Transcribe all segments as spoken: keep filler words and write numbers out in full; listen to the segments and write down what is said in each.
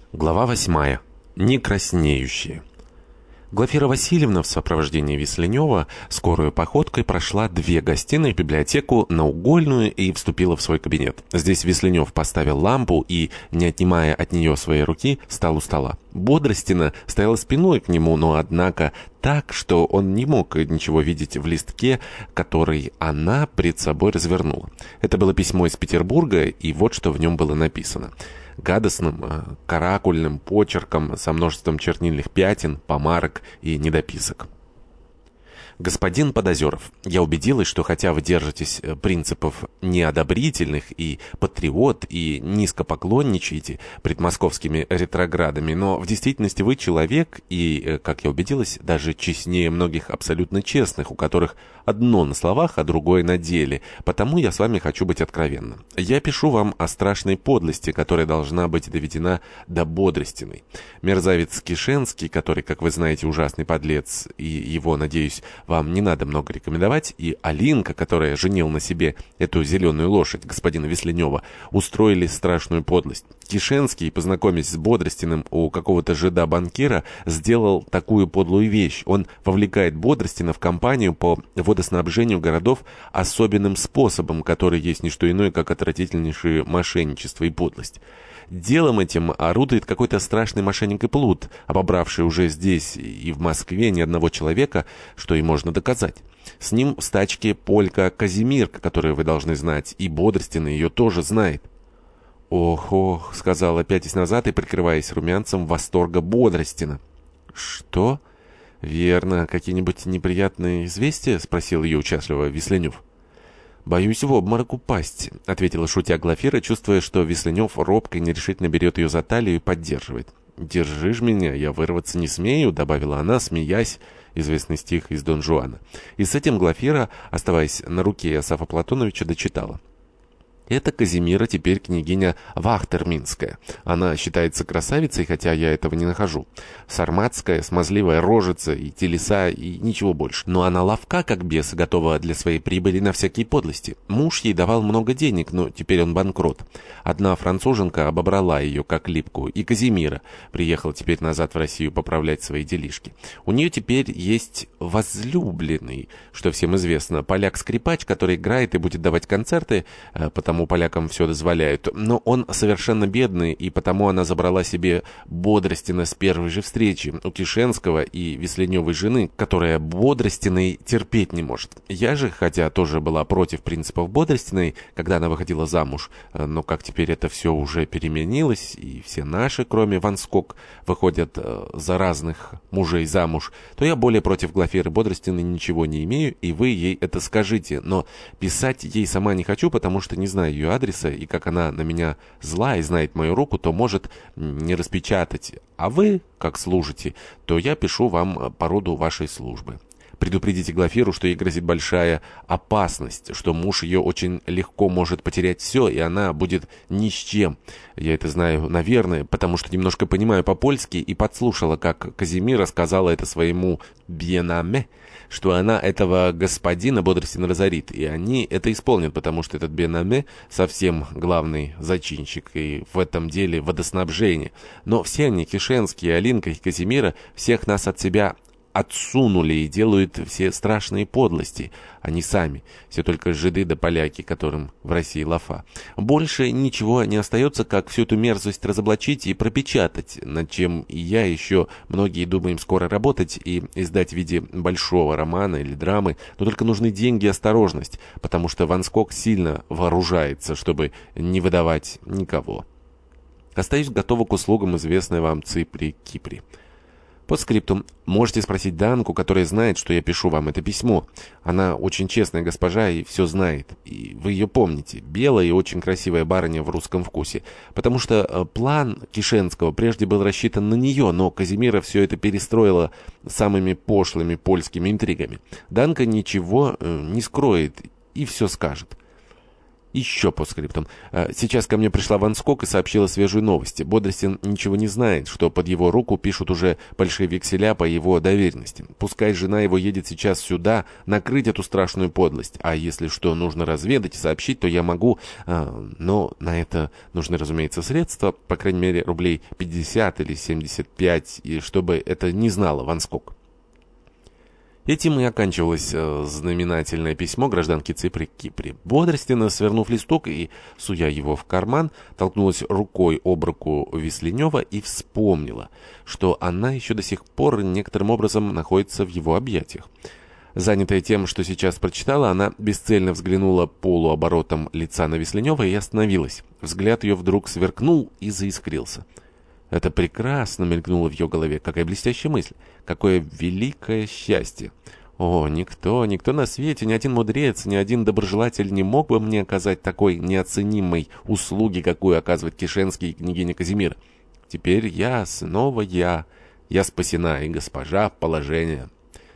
Глава восьмая. Некраснеющие. Глафира Васильевна в сопровождении Весленева скорой походкой прошла две гостиные, библиотеку, наугольную и вступила в свой кабинет. Здесь Весленев поставил лампу и, не отнимая от нее своей руки, стал у стола. Бодростина стояла спиной к нему, но, однако, так, что он не мог ничего видеть в листке, который она пред собой развернула. Это было письмо из Петербурга, и вот что в нем было написано. Гадостным, каракульным почерком со множеством чернильных пятен, помарок и недописок. Господин Подозеров, я убедилась, что хотя вы держитесь принципов неодобрительных и патриот, и низко поклонничаете пред московскими ретроградами, но в действительности вы человек и, как я убедилась, даже честнее многих абсолютно честных, у которых одно на словах, а другое на деле. Потому я с вами хочу быть откровенным. Я пишу вам о страшной подлости, которая должна быть доведена до бодростиной. Мерзавец Кишенский, который, как вы знаете, ужасный подлец, и его, надеюсь, вам не надо много рекомендовать, и Алинка, которая женил на себе эту зеленую лошадь господина Весленева, устроили страшную подлость. Кишенский, познакомясь с Бодростиным у какого-то жида-банкира, сделал такую подлую вещь. Он вовлекает Бодростина в кампанию по водоснабжению городов особенным способом, который есть не что иное, как отвратительнейшее мошенничество и подлость. Делом этим орудует какой-то страшный мошенник и плут, обобравший уже здесь и в Москве ни одного человека, что и можно доказать. С ним в стачке полька Казимирка, которую вы должны знать, и Бодростин ее тоже знает. «Ох, ох», — сказала, пятясь назад и прикрываясь румянцем восторга Бодростина. «Что? Верно, какие-нибудь неприятные известия?» — спросил ее участливо Весленев. «Боюсь в обморок упасть», — ответила шутя Глафира, чувствуя, что Весленев робко и нерешительно берет ее за талию и поддерживает. «Держишь меня, я вырваться не смею», — добавила она, смеясь, известный стих из Дон Жуана. И с этим Глафира, оставаясь на руке Иосафа Платоновича, дочитала. Это Казимира теперь княгиня Вахтерминская. Она считается красавицей, хотя я этого не нахожу. Сарматская, смазливая рожица и телеса, и ничего больше. Но она ловка, как бес, готова для своей прибыли на всякие подлости. Муж ей давал много денег, но теперь он банкрот. Одна француженка обобрала ее, как липку, и Казимира приехала теперь назад в Россию поправлять свои делишки. У нее теперь есть возлюбленный, что всем известно, поляк-скрипач, который играет и будет давать концерты, потому полякам все дозволяют, но он совершенно бедный, и потому она забрала себе Бодростина с первой же встречи у Кишенского и Весленевой жены, которая Бодростиной терпеть не может. Я же, хотя тоже была против принципов Бодростиной, когда она выходила замуж, но как теперь это все уже переменилось, и все наши, кроме Ванскок, выходят за разных мужей замуж, то я более против Глафиры Бодростиной ничего не имею, и вы ей это скажите, но писать ей сама не хочу, потому что не знаю ее адреса, и как она на меня зла и знает мою руку, то может не распечатать. А вы, как служите, то я пишу вам по роду вашей службы. Предупредите Глафиру, что ей грозит большая опасность, что муж ее очень легко может потерять все, и она будет ни с чем. Я это знаю, наверное, потому что немножко понимаю по-польски и подслушала, как Казимира сказала это своему бьенаме, что она этого господина Бодростина разорит, и они это исполнят, потому что этот бьенаме совсем главный зачинщик и в этом деле водоснабжение. Но все они, Кишенский, Алинка и Казимира, всех нас от себя отсунули и делают все страшные подлости. Они сами. Все только жиды да поляки, которым в России лафа. Больше ничего не остается, как всю эту мерзость разоблачить и пропечатать, над чем и я еще многие думаем скоро работать и издать в виде большого романа или драмы. Но только нужны деньги и осторожность, потому что Ванскок сильно вооружается, чтобы не выдавать никого. Остаюсь готова к услугам известной вам Ципри Кипри. Под скриптум. Можете спросить Данку, которая знает, что я пишу вам это письмо. Она очень честная госпожа и все знает. И вы ее помните. Белая и очень красивая барыня в русском вкусе. Потому что план Кишенского прежде был рассчитан на нее, но Казимира все это перестроила самыми пошлыми польскими интригами. Данка ничего э, не скроет и все скажет. Еще по скриптам. Сейчас ко мне пришла Ван Скок и сообщила свежие новости. Бодростин ничего не знает, что под его руку пишут уже большие векселя по его доверенности. Пускай жена его едет сейчас сюда накрыть эту страшную подлость. А если что нужно разведать и сообщить, то я могу... Но на это нужны, разумеется, средства. По крайней мере, рублей пятьдесят или семьдесят пять, и чтобы это не знала Ван Скок. Этим и оканчивалось э, знаменательное письмо гражданки Ципри к Кипре. Бодростина, свернув листок и суя его в карман, толкнулась рукой об руку Весленева и вспомнила, что она еще до сих пор некоторым образом находится в его объятиях. Занятая тем, что сейчас прочитала, она бесцельно взглянула полуоборотом лица на Весленева и остановилась. Взгляд ее вдруг сверкнул и заискрился. Это прекрасно мелькнуло в ее голове. Какая блестящая мысль! Какое великое счастье! О, никто, никто на свете, ни один мудрец, ни один доброжелатель не мог бы мне оказать такой неоценимой услуги, какую оказывает Кишенский и княгиня Казимира. Теперь я, снова я, я спасена, и госпожа положения.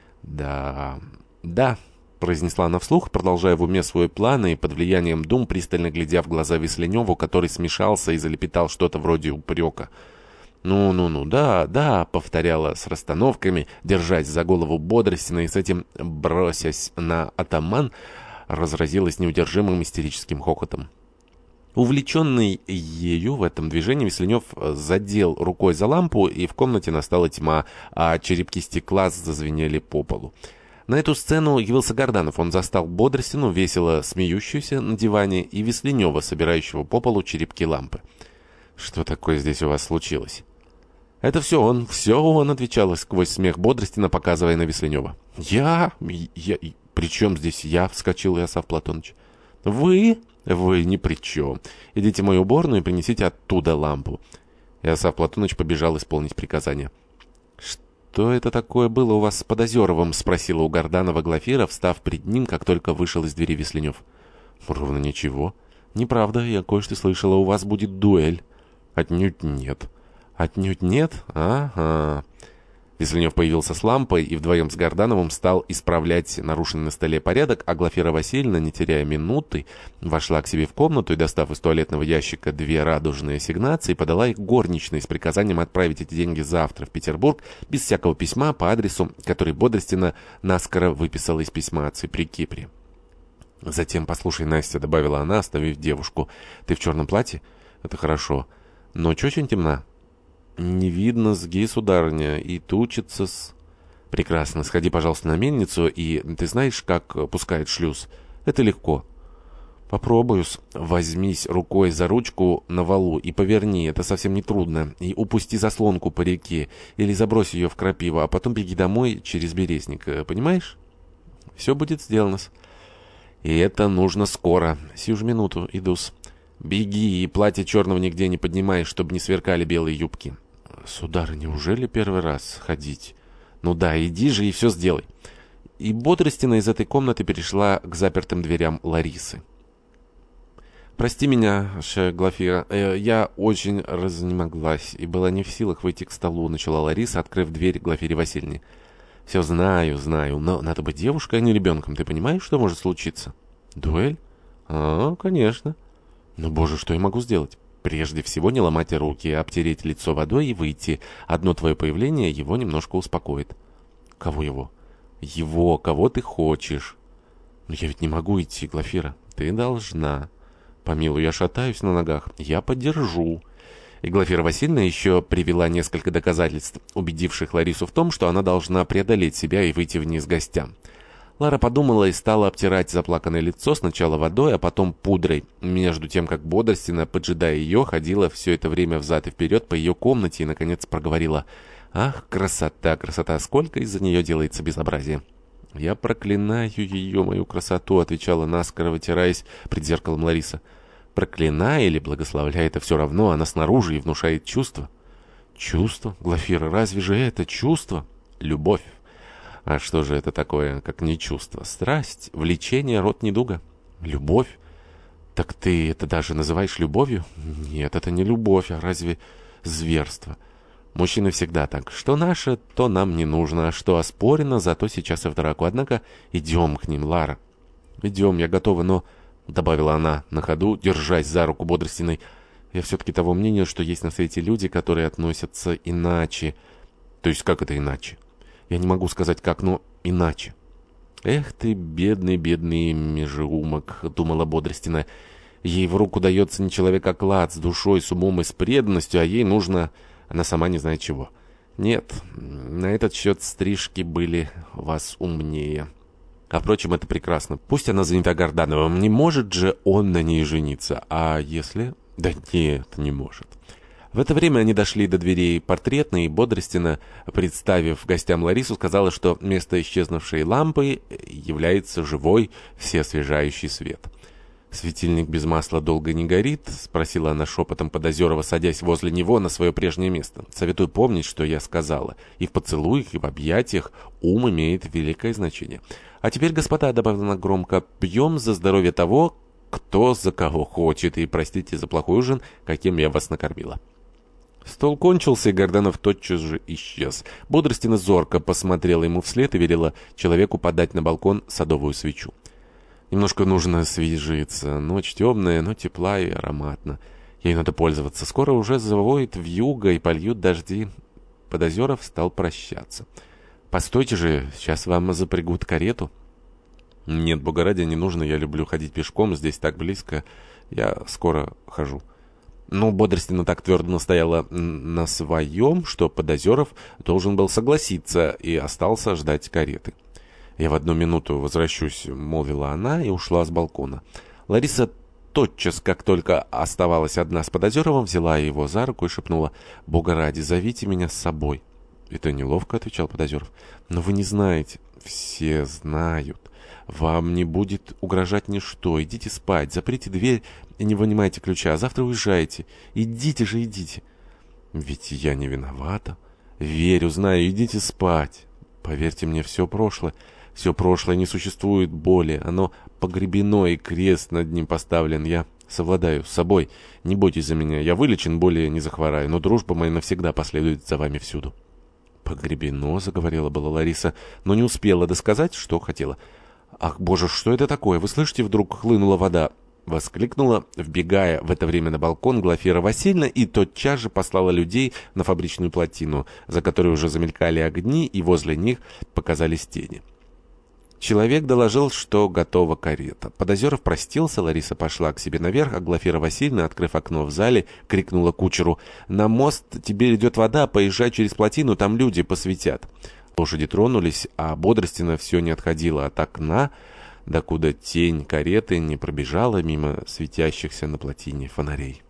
Да, да, произнесла она вслух, продолжая в уме свой план и под влиянием дум, пристально глядя в глаза Весленеву, который смешался и залепетал что-то вроде упрека. «Ну-ну-ну, да, да», — повторяла с расстановками, держась за голову Бодростина и с этим, бросясь на атаман, разразилась неудержимым истерическим хохотом. Увлеченный ею в этом движении, Весленев задел рукой за лампу, и в комнате настала тьма, а черепки стекла зазвенели по полу. На эту сцену явился Горданов. Он застал Бодростину, весело смеющуюся на диване, и Весленева, собирающего по полу черепки лампы. «Что такое здесь у вас случилось?» «Это все он, все он», — отвечала сквозь смех Бодростина, показывая на Весленева. «Я? я при чем здесь я?» — вскочил Иосаф Платоныч. «Вы? Вы ни при чем. Идите в мою уборную и принесите оттуда лампу». Иосаф Платоныч побежал исполнить приказание. «Что это такое было у вас с Подозеровым?» — спросила у Горданова Глафира, встав пред ним, как только вышел из двери Весленев. «Ровно ничего. Неправда, я кое-что слышала, у вас будет дуэль». «Отнюдь нет». «Отнюдь нет? Ага». Весленев появился с лампой и вдвоем с Гордановым стал исправлять нарушенный на столе порядок, а Глафира Васильевна, не теряя минуты, вошла к себе в комнату и, достав из туалетного ящика две радужные ассигнации, подала их горничной с приказанием отправить эти деньги завтра в Петербург без всякого письма по адресу, который Бодростина наскоро выписала из письма отцы при Кипре. «Затем, послушай, Настя», — добавила она, оставив девушку, — «ты в черном платье? Это хорошо. Ночь очень темна». «Не видно сги, сударыня, и тучится с...» «Прекрасно. Сходи, пожалуйста, на мельницу, и ты знаешь, как пускает шлюз? Это легко». «Попробую-с. Возьмись рукой за ручку на валу и поверни, это совсем не трудно, и упусти заслонку по реке, или забрось ее в крапиву, а потом беги домой через березник. Понимаешь? Все будет сделано-с. И это нужно скоро. Сию же минуту. Иду-с. Беги, и платье черного нигде не поднимай, чтобы не сверкали белые юбки». «Сударыня, неужели первый раз ходить?» «Ну да, иди же и все сделай». И Бодростина из этой комнаты перешла к запертым дверям Ларисы. «Прости меня, Глафира, э, я очень разнемоглась и была не в силах выйти к столу», — начала Лариса, открыв дверь Глафире Васильевне. «Все знаю, знаю, но надо быть девушкой, а не ребенком. Ты понимаешь, что может случиться?» «Дуэль? А, конечно». «Ну, боже, что я могу сделать?» «Прежде всего не ломать руки, а обтереть лицо водой и выйти. Одно твое появление его немножко успокоит». «Кого его?» «Его, кого ты хочешь». «Но я ведь не могу идти, Глафира». «Ты должна». «Помилуй, я шатаюсь на ногах». «Я поддержу». И Глафира Васильевна еще привела несколько доказательств, убедивших Ларису в том, что она должна преодолеть себя и выйти вниз гостям. Лара подумала и стала обтирать заплаканное лицо сначала водой, а потом пудрой, между тем, как Бодростина, поджидая ее, ходила все это время взад и вперед по ее комнате и, наконец, проговорила: «Ах, красота, красота, сколько из-за нее делается безобразие!» «Я проклинаю ее, мою красоту», — отвечала наскоро, вытираясь пред зеркалом Лариса. «Проклиная или благословляя, это все равно, она снаружи и внушает чувство». «Чувство? Глафира, разве же это чувство?» «Любовь». А что же это такое, как не чувство? Страсть, влечение, род недуга. Любовь? Так ты это даже называешь любовью? Нет, это не любовь, а разве зверство? Мужчины всегда так. Что наше, то нам не нужно, а что оспорено, зато сейчас и в драку. Однако идем к ним, Лара. Идем, я готова, но — добавила она на ходу, держась за руку Бодростиной. «Я все-таки того мнения, что есть на свете люди, которые относятся иначе». «То есть как это иначе?» «Я не могу сказать как, но иначе». «Эх ты, бедный, бедный межеумок», — думала Бодростина. «Ей в руку дается не человек, а клад, с душой, с умом и с преданностью, а ей нужно... Она сама не знает чего». Нет, на этот счет стрижки были вас умнее. А впрочем, это прекрасно. Пусть она занята Гордановым, не может же он на ней жениться. А если... Да нет, не может». В это время они дошли до дверей портретной, и Бодростина, представив гостям Ларису, сказала, что вместо исчезнувшей лампы является живой, всеосвежающий свет. «Светильник без масла долго не горит?» — спросила она шепотом Подозерова, садясь возле него на свое прежнее место. «Советую помнить, что я сказала. И в поцелуях, и в объятиях ум имеет великое значение. А теперь, господа, — добавила она громко, — пьем за здоровье того, кто за кого хочет, и простите за плохой ужин, каким я вас накормила». Стол кончился, и Горданов тотчас же исчез. Бодростина зорко посмотрела ему вслед и велела человеку подать на балкон садовую свечу. «Немножко нужно освежиться. Ночь темная, но тепла и ароматно. Ей надо пользоваться. Скоро уже завоет вьюга и польют дожди». Подозеров стал прощаться. «Постойте же, сейчас вам запрягут карету». «Нет, бога ради, не нужно. Я люблю ходить пешком. Здесь так близко. Я скоро хожу». Но Бодростина так твердо настояла на своем, что Подозеров должен был согласиться и остался ждать кареты. «Я в одну минуту возвращусь», — молвила она и ушла с балкона. Лариса тотчас, как только оставалась одна с Подозеровым, взяла его за руку и шепнула: «Бога ради, зовите меня с собой». «Это неловко», — отвечал Подозеров. «Но вы не знаете». «Все знают. Вам не будет угрожать ничто. Идите спать, заприте дверь и не вынимайте ключа, а завтра уезжайте. Идите же, идите». «Ведь я не виновата». «Верю, знаю, идите спать. Поверьте мне, все прошлое. Все прошлое не существует боли. Оно погребено, и крест над ним поставлен. Я совладаю с собой. Не бойтесь за меня. Я вылечен, более не захвораю, но дружба моя навсегда последует за вами всюду». «Погребено», — заговорила была Лариса, но не успела досказать, что хотела. «Ах, боже, что это такое? Вы слышите, вдруг хлынула вода?» — воскликнула, вбегая в это время на балкон, Глафира Васильевна, и тотчас же послала людей на фабричную плотину, за которой уже замелькали огни, и возле них показались тени. Человек доложил, что готова карета. Подозеров простился, Лариса пошла к себе наверх, а Глафира Васильевна, открыв окно в зале, крикнула кучеру: «На мост теперь идет вода, поезжай через плотину, там люди посветят». Лошади тронулись, а Бодростина все не отходила от окна, докуда тень кареты не пробежала мимо светящихся на плотине фонарей.